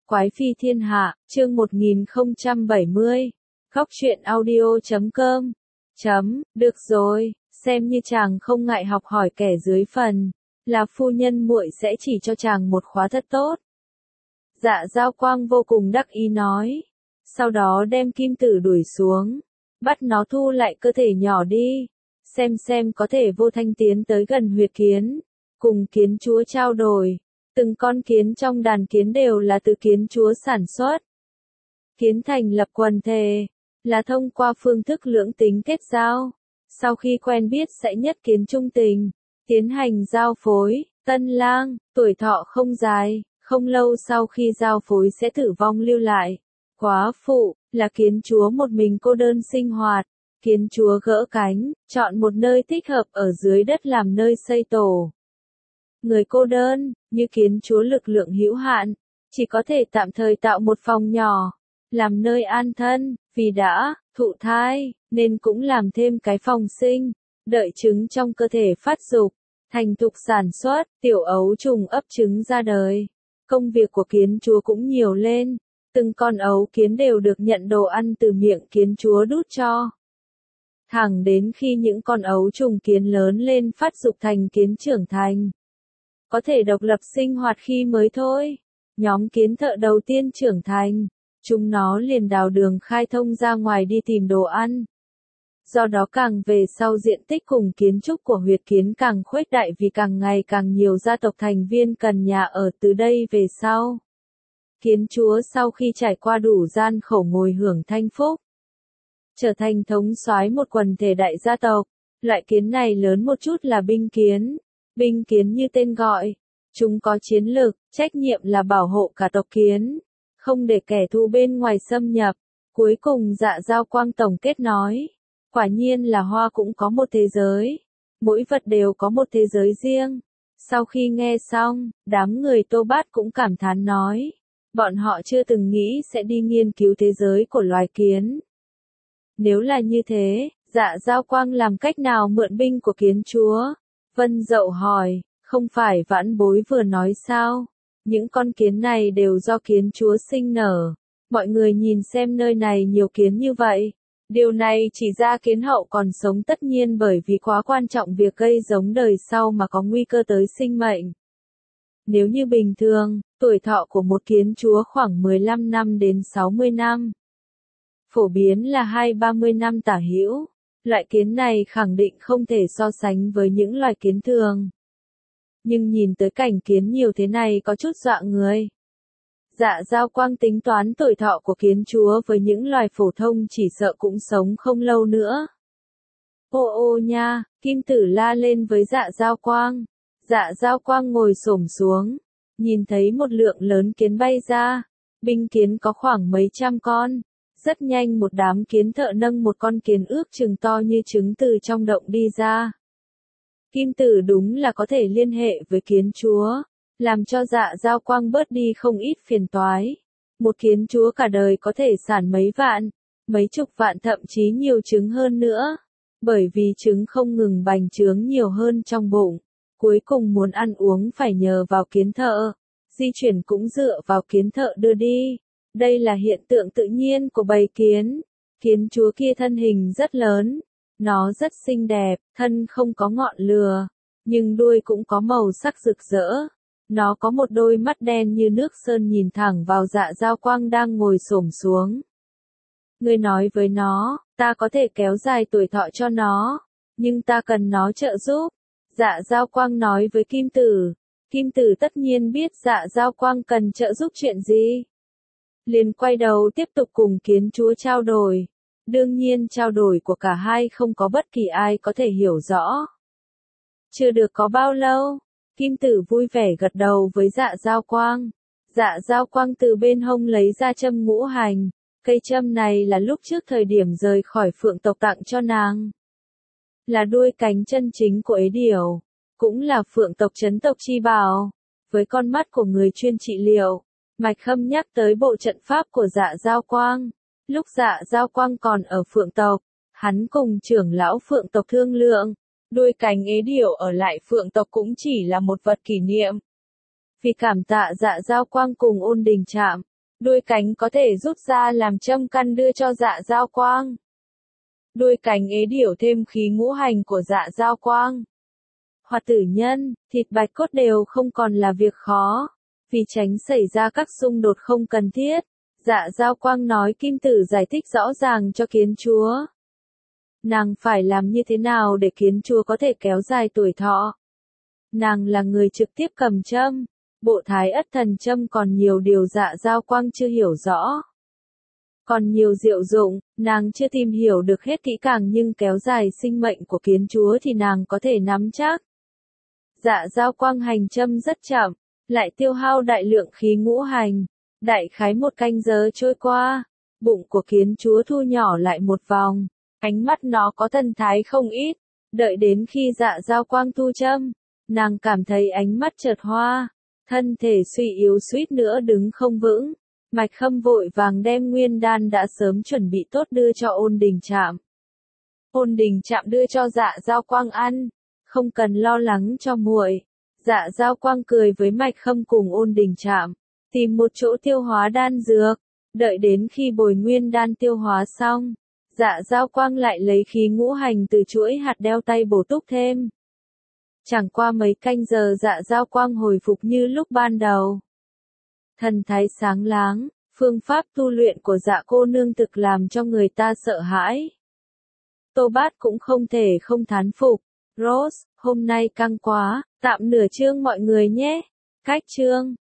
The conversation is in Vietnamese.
Quái phi thiên hạ, chương 1070. Góc truyện audio.com. Được rồi, xem như chàng không ngại học hỏi kẻ dưới phần, là phu nhân muội sẽ chỉ cho chàng một khóa thật tốt. Dạ Giao Quang vô cùng đắc ý nói, sau đó đem kim tử đuổi xuống, bắt nó thu lại cơ thể nhỏ đi, xem có thể vô thanh tiến tới gần huyệt kiến, cùng kiến chúa trao đổi. Từng con kiến trong đàn kiến đều là từ kiến chúa sản xuất. Kiến thành lập quần thể, là thông qua phương thức lưỡng tính kết giao. Sau khi quen biết sẽ nhất kiến trung tình, tiến hành giao phối. Tân lang, tuổi thọ không dài, không lâu sau khi giao phối sẽ tử vong lưu lại. Quá phụ, là kiến chúa một mình cô đơn sinh hoạt. Kiến chúa gỡ cánh, chọn một nơi thích hợp ở dưới đất làm nơi xây tổ. Người cô đơn, như kiến chúa lực lượng hữu hạn, chỉ có thể tạm thời tạo một phòng nhỏ, làm nơi an thân, vì đã thụ thai, nên cũng làm thêm cái phòng sinh, đợi trứng trong cơ thể phát dục, thành thục sản xuất, tiểu ấu trùng ấp trứng ra đời. Công việc của kiến chúa cũng nhiều lên, từng con ấu kiến đều được nhận đồ ăn từ miệng kiến chúa đút cho. Thẳng đến khi những con ấu trùng kiến lớn lên phát dục thành kiến trưởng thành. Có thể độc lập sinh hoạt khi mới thôi. Nhóm kiến thợ đầu tiên trưởng thành, chúng nó liền đào đường khai thông ra ngoài đi tìm đồ ăn. Do đó càng về sau diện tích cùng kiến trúc của huyệt kiến càng khuếch đại vì càng ngày càng nhiều gia tộc thành viên cần nhà ở từ đây về sau. Kiến chúa sau khi trải qua đủ gian khổ ngồi hưởng thanh phúc, trở thành thống soái một quần thể đại gia tộc. Loại kiến này lớn một chút là binh kiến. Binh kiến như tên gọi, chúng có chiến lực, trách nhiệm là bảo hộ cả tộc kiến, không để kẻ thù bên ngoài xâm nhập. Cuối cùng Dạ Giao Quang tổng kết nói, quả nhiên là hoa cũng có một thế giới, mỗi vật đều có một thế giới riêng. Sau khi nghe xong, đám người Tô Bát cũng cảm thán nói, bọn họ chưa từng nghĩ sẽ đi nghiên cứu thế giới của loài kiến. Nếu là như thế, Dạ Giao Quang làm cách nào mượn binh của kiến chúa? Vân Dậu hỏi, không phải vãn bối vừa nói sao? Những con kiến này đều do kiến chúa sinh nở. Mọi người nhìn xem nơi này nhiều kiến như vậy. Điều này chỉ ra kiến hậu còn sống tất nhiên bởi vì quá quan trọng việc gây giống đời sau mà có nguy cơ tới sinh mệnh. Nếu như bình thường, tuổi thọ của một kiến chúa khoảng 15 năm đến 60 năm. Phổ biến là 20-30 năm tả hữu. Loại kiến này khẳng định không thể so sánh với những loài kiến thường. Nhưng nhìn tới cảnh kiến nhiều thế này có chút dọa người. Dạ Giao Quang tính toán tuổi thọ của kiến chúa với những loài phổ thông chỉ sợ cũng sống không lâu nữa. Ô nha, kim tử la lên với Dạ Giao Quang. Dạ Giao Quang ngồi xổm xuống, nhìn thấy một lượng lớn kiến bay ra. Binh kiến có khoảng mấy trăm con. Rất nhanh một đám kiến thợ nâng một con kiến ước chừng to như trứng từ trong động đi ra. Kim tử đúng là có thể liên hệ với kiến chúa, làm cho Dạ Giao Quang bớt đi không ít phiền toái. Một kiến chúa cả đời có thể sản mấy vạn, mấy chục vạn thậm chí nhiều trứng hơn nữa. Bởi vì trứng không ngừng bành trướng nhiều hơn trong bụng, cuối cùng muốn ăn uống phải nhờ vào kiến thợ, di chuyển cũng dựa vào kiến thợ đưa đi. Đây là hiện tượng tự nhiên của bầy kiến. Kiến chúa kia thân hình rất lớn, nó rất xinh đẹp, thân không có ngọn lửa, nhưng đuôi cũng có màu sắc rực rỡ. Nó có một đôi mắt đen như nước sơn nhìn thẳng vào Dạ Giao Quang đang ngồi xổm xuống. Ngươi nói với nó, ta có thể kéo dài tuổi thọ cho nó, nhưng ta cần nó trợ giúp. Dạ Giao Quang nói với Kim Tử. Kim Tử tất nhiên biết Dạ Giao Quang cần trợ giúp chuyện gì. Liền quay đầu tiếp tục cùng kiến chúa trao đổi. Đương nhiên trao đổi của cả hai không có bất kỳ ai có thể hiểu rõ. Chưa được có bao lâu, Kim Tử vui vẻ gật đầu với Dạ Giao Quang. Dạ Giao Quang từ bên hông lấy ra châm ngũ hành. Cây châm này là lúc trước thời điểm rời khỏi phượng tộc tặng cho nàng. Là đuôi cánh chân chính của ế điểu. Cũng là phượng tộc trấn tộc chi bảo. Với con mắt của người chuyên trị liệu, Mạch Khâm nhắc tới bộ trận pháp của Dạ Giao Quang. Lúc Dạ Giao Quang còn ở phượng tộc, hắn cùng trưởng lão phượng tộc thương lượng, đuôi cánh ế điểu ở lại phượng tộc cũng chỉ là một vật kỷ niệm. Vì cảm tạ Dạ Giao Quang cùng Ôn Đình Trạm, Đuôi cánh có thể rút ra làm châm căn đưa cho dạ dao quang. Đuôi cánh ế điểu thêm khí ngũ hành của dạ dao quang. Hoạt tử nhân, thịt bạch cốt đều không còn là việc khó. Vì tránh xảy ra các xung đột không cần thiết, dạ dao quang nói Kim Tử giải thích rõ ràng cho kiến chúa. Nàng phải làm như thế nào để kiến chúa có thể kéo dài tuổi thọ? Nàng là người trực tiếp cầm châm. Bộ thái ất thần châm còn nhiều điều dạ dao quang chưa hiểu rõ. Còn nhiều diệu dụng, nàng chưa tìm hiểu được hết kỹ càng nhưng kéo dài sinh mệnh của kiến chúa thì nàng có thể nắm chắc. Dạ dao quang hành châm rất chậm, lại tiêu hao đại lượng khí ngũ hành. Đại khái 1 canh giờ trôi qua, bụng của kiến chúa thu nhỏ lại một vòng, ánh mắt nó có thần thái không ít. Đợi đến khi dạ dao quang thu châm, nàng cảm thấy ánh mắt chợt hoa, thân thể suy yếu suýt nữa đứng không vững. Mạch Khâm vội vàng đem nguyên đan đã sớm chuẩn bị tốt đưa cho Ôn Đình Trạm. Ôn Đình Trạm đưa cho dạ dao quang ăn, không cần lo lắng cho muội. Dạ dao quang cười với Mạch Khâm cùng Ôn Đình Trạm, tìm một chỗ tiêu hóa đan dược. Đợi đến khi bồi nguyên đan tiêu hóa xong, dạ dao quang lại lấy khí ngũ hành từ chuỗi hạt đeo tay bổ túc thêm. Chẳng qua mấy canh giờ dạ dao quang hồi phục như lúc ban đầu. Thần thái sáng láng, phương pháp tu luyện của dạ cô nương thực làm cho người ta sợ hãi. Tô Bát cũng không thể không thán phục. Rose, hôm nay căng quá, tạm nửa chương mọi người nhé. Cách chương.